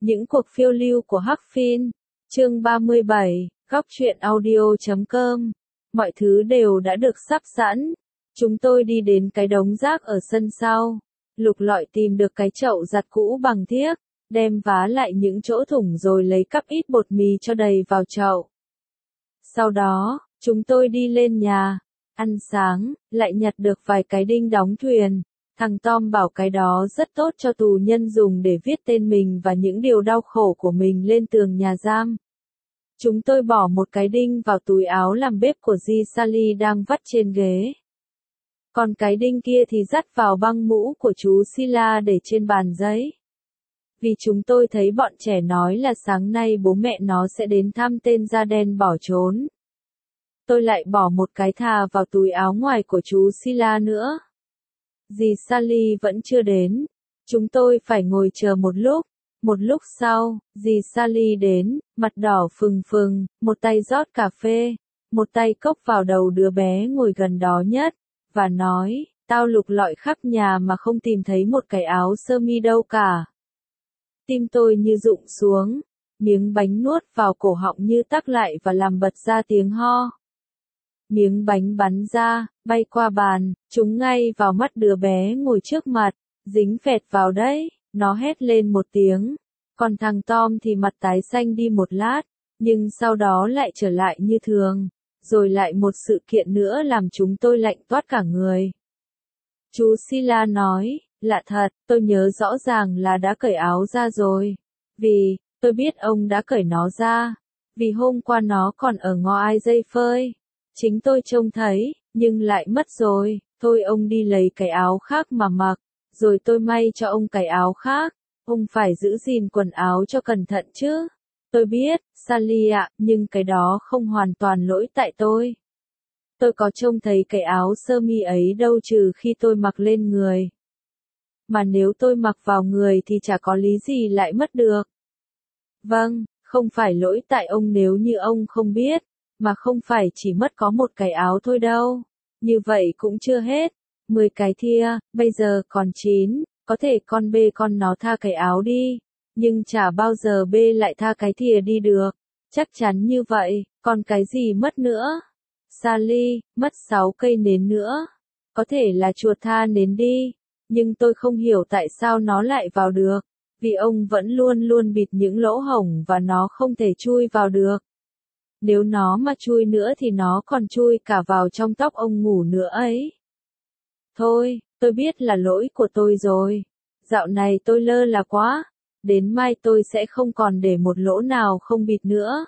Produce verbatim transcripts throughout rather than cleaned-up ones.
Những cuộc phiêu lưu của Hắc Phiên. Chương ba mươi bảy, góc truyện audio chấm com. Mọi thứ đều đã được sắp sẵn. Chúng tôi đi đến cái đống rác ở sân sau. Lục lọi tìm được cái chậu giặt cũ bằng thiếc, đem vá lại những chỗ thủng rồi lấy cắp ít bột mì cho đầy vào chậu. Sau đó, chúng tôi đi lên nhà, ăn sáng, lại nhặt được vài cái đinh đóng thuyền. Thằng Tom bảo cái đó rất tốt cho tù nhân dùng để viết tên mình và những điều đau khổ của mình lên tường nhà giam. Chúng tôi bỏ một cái đinh vào túi áo làm bếp của dì Sally đang vắt trên ghế. Còn cái đinh kia thì dắt vào băng mũ của chú Sila để trên bàn giấy. Vì chúng tôi thấy bọn trẻ nói là sáng nay bố mẹ nó sẽ đến thăm tên da đen bỏ trốn. Tôi lại bỏ một cái thà vào túi áo ngoài của chú Sila nữa. Dì Sally vẫn chưa đến. Chúng tôi phải ngồi chờ một lúc. Một lúc sau, dì Sally đến, mặt đỏ phừng phừng, một tay rót cà phê, một tay cốc vào đầu đứa bé ngồi gần đó nhất, và nói, tao lục lọi khắp nhà mà không tìm thấy một cái áo sơ mi đâu cả. Tim tôi như rụng xuống, miếng bánh nuốt vào cổ họng như tắc lại và làm bật ra tiếng ho. Miếng bánh bắn ra, bay qua bàn, trúng ngay vào mắt đứa bé ngồi trước mặt, dính phẹt vào đấy, nó hét lên một tiếng. Còn thằng Tom thì mặt tái xanh đi một lát, nhưng sau đó lại trở lại như thường, rồi lại một sự kiện nữa làm chúng tôi lạnh toát cả người. Chú Sila nói, lạ thật, tôi nhớ rõ ràng là đã cởi áo ra rồi. Vì, tôi biết ông đã cởi nó ra. Vì hôm qua nó còn ở ngõ ai dây phơi. Chính tôi trông thấy, nhưng lại mất rồi. Thôi ông đi lấy cái áo khác mà mặc, rồi tôi may cho ông cái áo khác. Ông phải giữ gìn quần áo cho cẩn thận chứ. Tôi biết, Sally ạ, nhưng cái đó không hoàn toàn lỗi tại tôi. Tôi có trông thấy cái áo sơ mi ấy đâu trừ khi tôi mặc lên người. Mà nếu tôi mặc vào người thì chả có lý gì lại mất được. Vâng, không phải lỗi tại ông nếu như ông không biết, mà không phải chỉ mất có một cái áo thôi đâu. Như vậy cũng chưa hết. Mười cái thia, bây giờ còn chín, có thể con bê con nó tha cái áo đi, nhưng chả bao giờ bê lại tha cái thìa đi được. Chắc chắn như vậy, còn cái gì mất nữa? Sally, mất sáu cây nến nữa. Có thể là chuột tha nến đi, nhưng tôi không hiểu tại sao nó lại vào được, vì ông vẫn luôn luôn bịt những lỗ hổng và nó không thể chui vào được. Nếu nó mà chui nữa thì nó còn chui cả vào trong tóc ông ngủ nữa ấy. Thôi, tôi biết là lỗi của tôi rồi. Dạo này tôi lơ là quá. Đến mai tôi sẽ không còn để một lỗ nào không bịt nữa.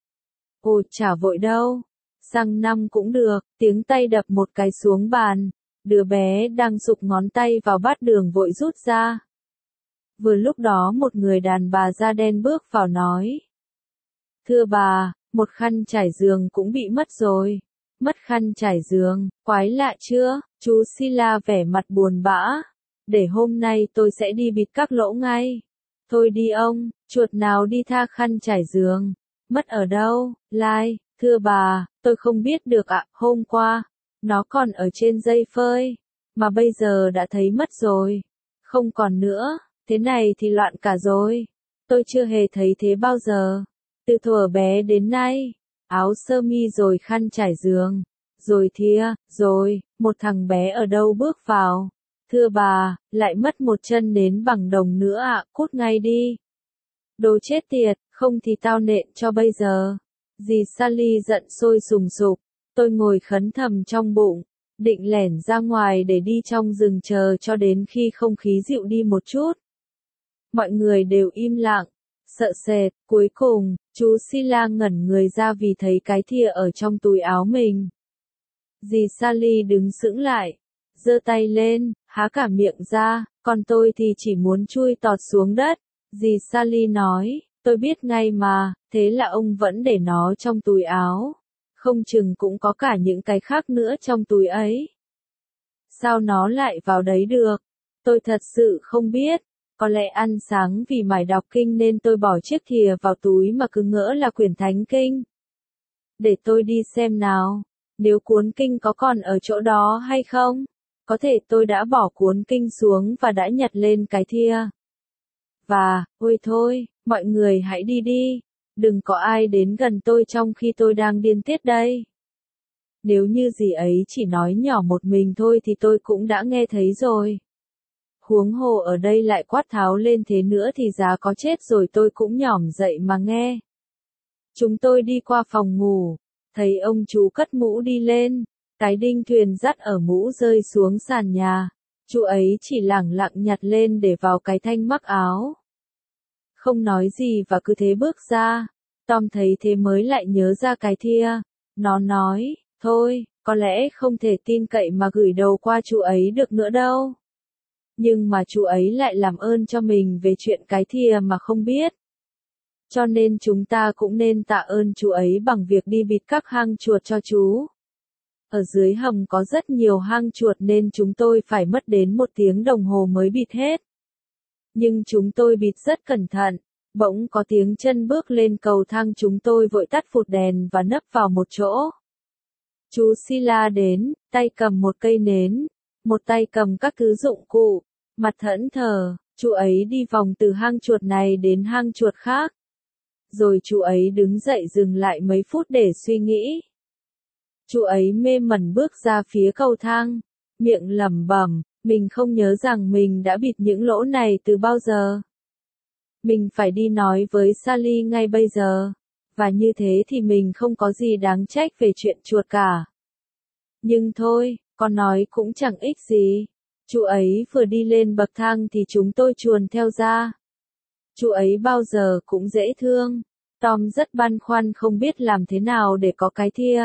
Ồ, chả vội đâu. Sang năm cũng được. Tiếng tay đập một cái xuống bàn. Đứa bé đang sụp ngón tay vào bát đường vội rút ra. Vừa lúc đó một người đàn bà da đen bước vào nói. Thưa bà, một khăn trải giường cũng bị mất rồi. Mất khăn trải giường, quái lạ chưa? Chú Sila vẻ mặt buồn bã. Để hôm nay tôi sẽ đi bịt các lỗ ngay. Thôi đi ông, chuột nào đi tha khăn trải giường. Mất ở đâu? Lai, thưa bà, tôi không biết được ạ, hôm qua. Nó còn ở trên dây phơi. Mà bây giờ đã thấy mất rồi. Không còn nữa, thế này thì loạn cả rồi. Tôi chưa hề thấy thế bao giờ. Từ thuở bé đến nay. Áo sơ mi rồi khăn trải giường, rồi thia, rồi, một thằng bé ở đâu bước vào. Thưa bà, lại mất một chân nến bằng đồng nữa ạ, à, cút ngay đi. Đồ chết tiệt, không thì tao nện cho bây giờ. Dì Sally giận sôi sùng sục, tôi ngồi khấn thầm trong bụng, định lẻn ra ngoài để đi trong rừng chờ cho đến khi không khí dịu đi một chút. Mọi người đều im lặng. Sợ sệt, cuối cùng, chú Sila ngẩn người ra vì thấy cái thìa ở trong túi áo mình. Dì Sally đứng sững lại, giơ tay lên, há cả miệng ra, còn tôi thì chỉ muốn chui tọt xuống đất. Dì Sally nói, tôi biết ngay mà, thế là ông vẫn để nó trong túi áo. Không chừng cũng có cả những cái khác nữa trong túi ấy. Sao nó lại vào đấy được? Tôi thật sự không biết. Có lẽ ăn sáng vì mải đọc kinh nên tôi bỏ chiếc thìa vào túi mà cứ ngỡ là quyển thánh kinh. Để tôi đi xem nào, nếu cuốn kinh có còn ở chỗ đó hay không. Có thể tôi đã bỏ cuốn kinh xuống và đã nhặt lên cái thìa. Và, ôi thôi, Mọi người hãy đi đi, đừng có ai đến gần tôi trong khi tôi đang điên tiết đây. Nếu như dì ấy chỉ nói nhỏ một mình thôi thì tôi cũng đã nghe thấy rồi. Huống hồ ở đây lại quát tháo lên thế nữa thì giá có chết rồi tôi cũng nhỏm dậy mà nghe. Chúng tôi đi qua phòng ngủ, thấy ông chú cất mũ đi lên, cái đinh thuyền dắt ở mũ rơi xuống sàn nhà, chú ấy chỉ lẳng lặng nhặt lên để vào cái thanh mắc áo. Không nói gì và cứ thế bước ra, Tom thấy thế mới lại nhớ ra cái thia, nó nói, thôi, có lẽ không thể tin cậy mà gửi đầu qua chú ấy được nữa đâu. Nhưng mà chú ấy lại làm ơn cho mình về chuyện cái thìa mà không biết. Cho nên chúng ta cũng nên tạ ơn chú ấy bằng việc đi bịt các hang chuột cho chú. Ở dưới hầm có rất nhiều hang chuột nên chúng tôi phải mất đến một tiếng đồng hồ mới bịt hết. Nhưng chúng tôi bịt rất cẩn thận, bỗng có tiếng chân bước lên cầu thang, chúng tôi vội tắt phụt đèn và nấp vào một chỗ. Chú Sila đến, tay cầm một cây nến, một tay cầm các thứ dụng cụ, mặt thẫn thờ, chú ấy đi vòng từ hang chuột này đến hang chuột khác. Rồi chú ấy đứng dậy dừng lại mấy phút để suy nghĩ. Chú ấy mê mẩn bước ra phía cầu thang, miệng lẩm bẩm, mình không nhớ rằng mình đã bịt những lỗ này từ bao giờ. Mình phải đi nói với Sally ngay bây giờ, và như thế thì mình không có gì đáng trách về chuyện chuột cả. Nhưng thôi, con nói cũng chẳng ích gì. Chú ấy vừa đi lên bậc thang thì chúng tôi chuồn theo ra. Chú ấy bao giờ cũng dễ thương. Tom rất băn khoăn không biết làm thế nào để có cái thia.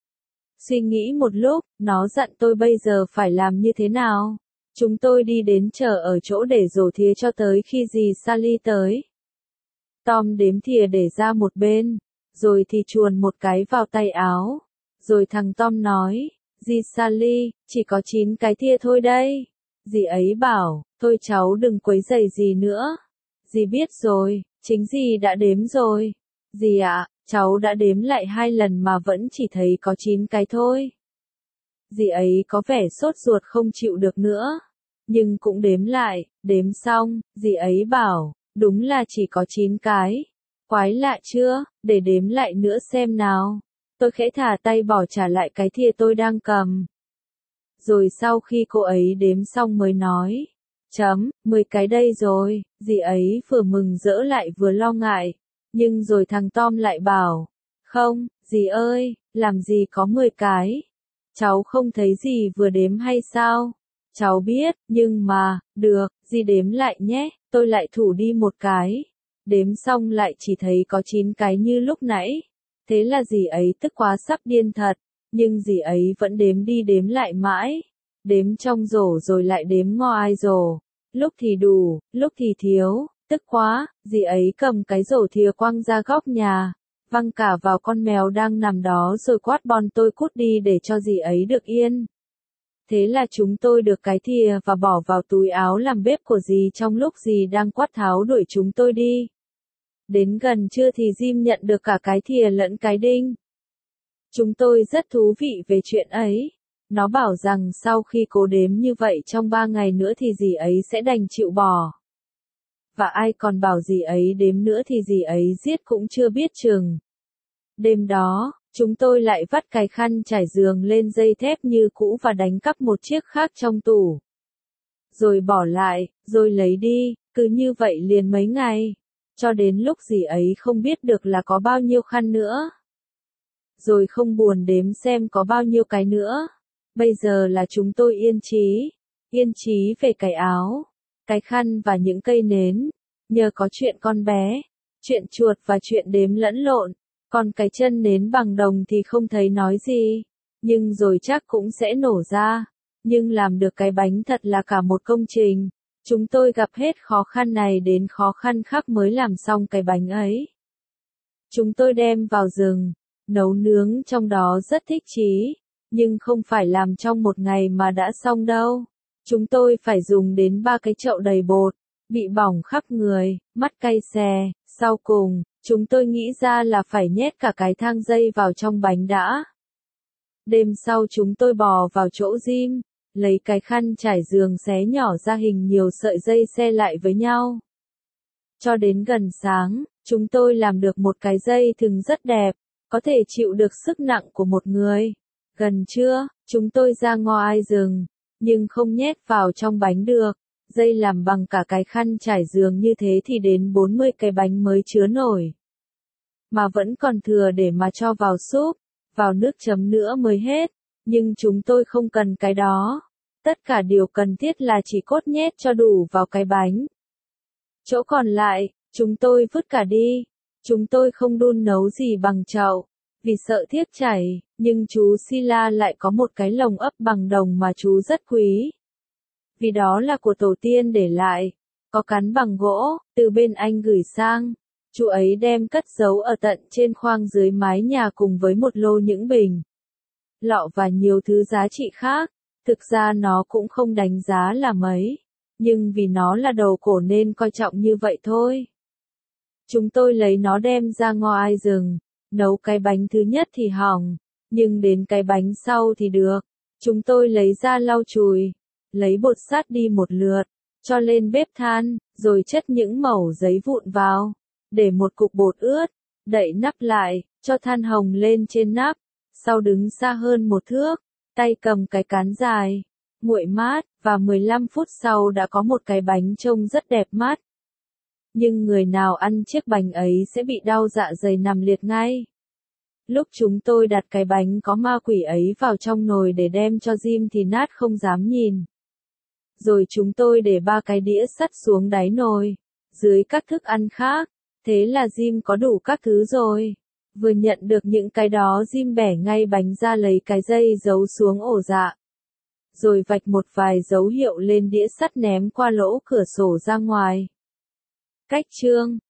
Suy nghĩ một lúc, nó dặn tôi bây giờ phải làm như thế nào. Chúng tôi đi đến chờ ở chỗ để rổ thìa cho tới khi dì Sally tới. Tom đếm thìa để ra một bên, rồi thì chuồn một cái vào tay áo. Rồi thằng Tom nói, dì Sally, chỉ có chín cái thìa thôi đây. Dì ấy bảo, thôi cháu đừng quấy rầy dì nữa. Dì biết rồi, chính dì đã đếm rồi. Dì ạ, cháu đã đếm lại hai lần mà vẫn chỉ thấy có chín cái thôi. Dì ấy có vẻ sốt ruột không chịu được nữa. Nhưng cũng đếm lại, đếm xong, dì ấy bảo, đúng là chỉ có chín cái. Quái lạ chưa, để đếm lại nữa xem nào. Tôi khẽ thả tay bỏ trả lại cái thìa tôi đang cầm. Rồi sau khi cô ấy đếm xong mới nói, chấm, mười cái đây rồi, dì ấy vừa mừng rỡ lại vừa lo ngại. Nhưng rồi thằng Tom lại bảo, không, dì ơi, làm gì có mười cái. Cháu không thấy dì vừa đếm hay sao? Cháu biết, nhưng mà, được, dì đếm lại nhé, tôi lại thủ đi một cái. Đếm xong lại chỉ thấy có chín cái như lúc nãy. Thế là dì ấy tức quá sắp điên thật, nhưng dì ấy vẫn đếm đi đếm lại mãi. Đếm trong rổ rồi lại đếm ngoài rổ. Lúc thì đủ, lúc thì thiếu, tức quá, dì ấy cầm cái rổ thìa quăng ra góc nhà, văng cả vào con mèo đang nằm đó rồi quát bon tôi cút đi để cho dì ấy được yên. Thế là chúng tôi được cái thìa và bỏ vào túi áo làm bếp của dì trong lúc dì đang quát tháo đuổi chúng tôi đi. Đến gần trưa thì Jim nhận được cả cái thìa lẫn cái đinh. Chúng tôi rất thú vị về chuyện ấy. Nó bảo rằng sau khi cố đếm như vậy trong ba ngày nữa thì dì ấy sẽ đành chịu bỏ. Và ai còn bảo dì ấy đếm nữa thì dì ấy giết cũng chưa biết chừng. Đêm đó, chúng tôi lại vắt cái khăn trải giường lên dây thép như cũ và đánh cắp một chiếc khác trong tủ. Rồi bỏ lại, rồi lấy đi, cứ như vậy liền mấy ngày. Cho đến lúc dì ấy không biết được là có bao nhiêu khăn nữa. Rồi không buồn đếm xem có bao nhiêu cái nữa. Bây giờ là chúng tôi yên trí. Yên trí về cái áo, cái khăn và những cây nến. Nhờ có chuyện con bé, chuyện chuột và chuyện đếm lẫn lộn. Còn cái chân nến bằng đồng thì không thấy nói gì. Nhưng rồi chắc cũng sẽ nổ ra. Nhưng làm được cái bánh thật là cả một công trình. Chúng tôi gặp hết khó khăn này đến khó khăn khác mới làm xong cái bánh ấy. Chúng tôi đem vào rừng, nấu nướng trong đó rất thích chí. Nhưng không phải làm trong một ngày mà đã xong đâu. Chúng tôi phải dùng đến ba cái chậu đầy bột, bị bỏng khắp người, mắt cay xè. Sau cùng, chúng tôi nghĩ ra là phải nhét cả cái thang dây vào trong bánh đã. Đêm sau chúng tôi bò vào chỗ Jim, lấy cái khăn trải giường xé nhỏ ra hình nhiều sợi dây xe lại với nhau. Cho đến gần sáng, chúng tôi làm được một cái dây thừng rất đẹp, có thể chịu được sức nặng của một người. Gần trưa, chúng tôi ra ngoài rừng, nhưng không nhét vào trong bánh được. Dây làm bằng cả cái khăn trải giường như thế thì đến bốn mươi cái bánh mới chứa nổi. Mà vẫn còn thừa để mà cho vào súp, vào nước chấm nữa mới hết. Nhưng chúng tôi không cần cái đó. Tất cả điều cần thiết là chỉ cốt nhét cho đủ vào cái bánh. Chỗ còn lại, chúng tôi vứt cả đi. Chúng tôi không đun nấu gì bằng chậu, vì sợ thiếc chảy, nhưng chú Sila lại có một cái lồng ấp bằng đồng mà chú rất quý. Vì đó là của tổ tiên để lại, có cán bằng gỗ, từ bên Anh gửi sang. Chú ấy đem cất giấu ở tận trên khoang dưới mái nhà cùng với một lô những bình, lọ và nhiều thứ giá trị khác. Thực ra nó cũng không đánh giá là mấy, nhưng vì nó là đầu cổ nên coi trọng như vậy thôi. Chúng tôi lấy nó đem ra ngoài rừng, nấu cái bánh thứ nhất thì hỏng, nhưng đến cái bánh sau thì được. Chúng tôi lấy ra lau chùi, lấy bột sát đi một lượt, cho lên bếp than, rồi chất những mẩu giấy vụn vào, để một cục bột ướt, đậy nắp lại, cho than hồng lên trên nắp, sau đứng xa hơn một thước, tay cầm cái cán dài, nguội mát, và mười lăm phút sau đã có một cái bánh trông rất đẹp mắt. Nhưng người nào ăn chiếc bánh ấy sẽ bị đau dạ dày nằm liệt ngay. Lúc chúng tôi đặt cái bánh có ma quỷ ấy vào trong nồi để đem cho Jim thì Nat không dám nhìn. Rồi chúng tôi để ba cái đĩa sắt xuống đáy nồi, dưới các thức ăn khác, thế là Jim có đủ các thứ rồi. Vừa nhận được những cái đó Jim bẻ ngay bánh ra lấy cái dây giấu xuống ổ dạ. Rồi vạch một vài dấu hiệu lên đĩa sắt ném qua lỗ cửa sổ ra ngoài. Cách chương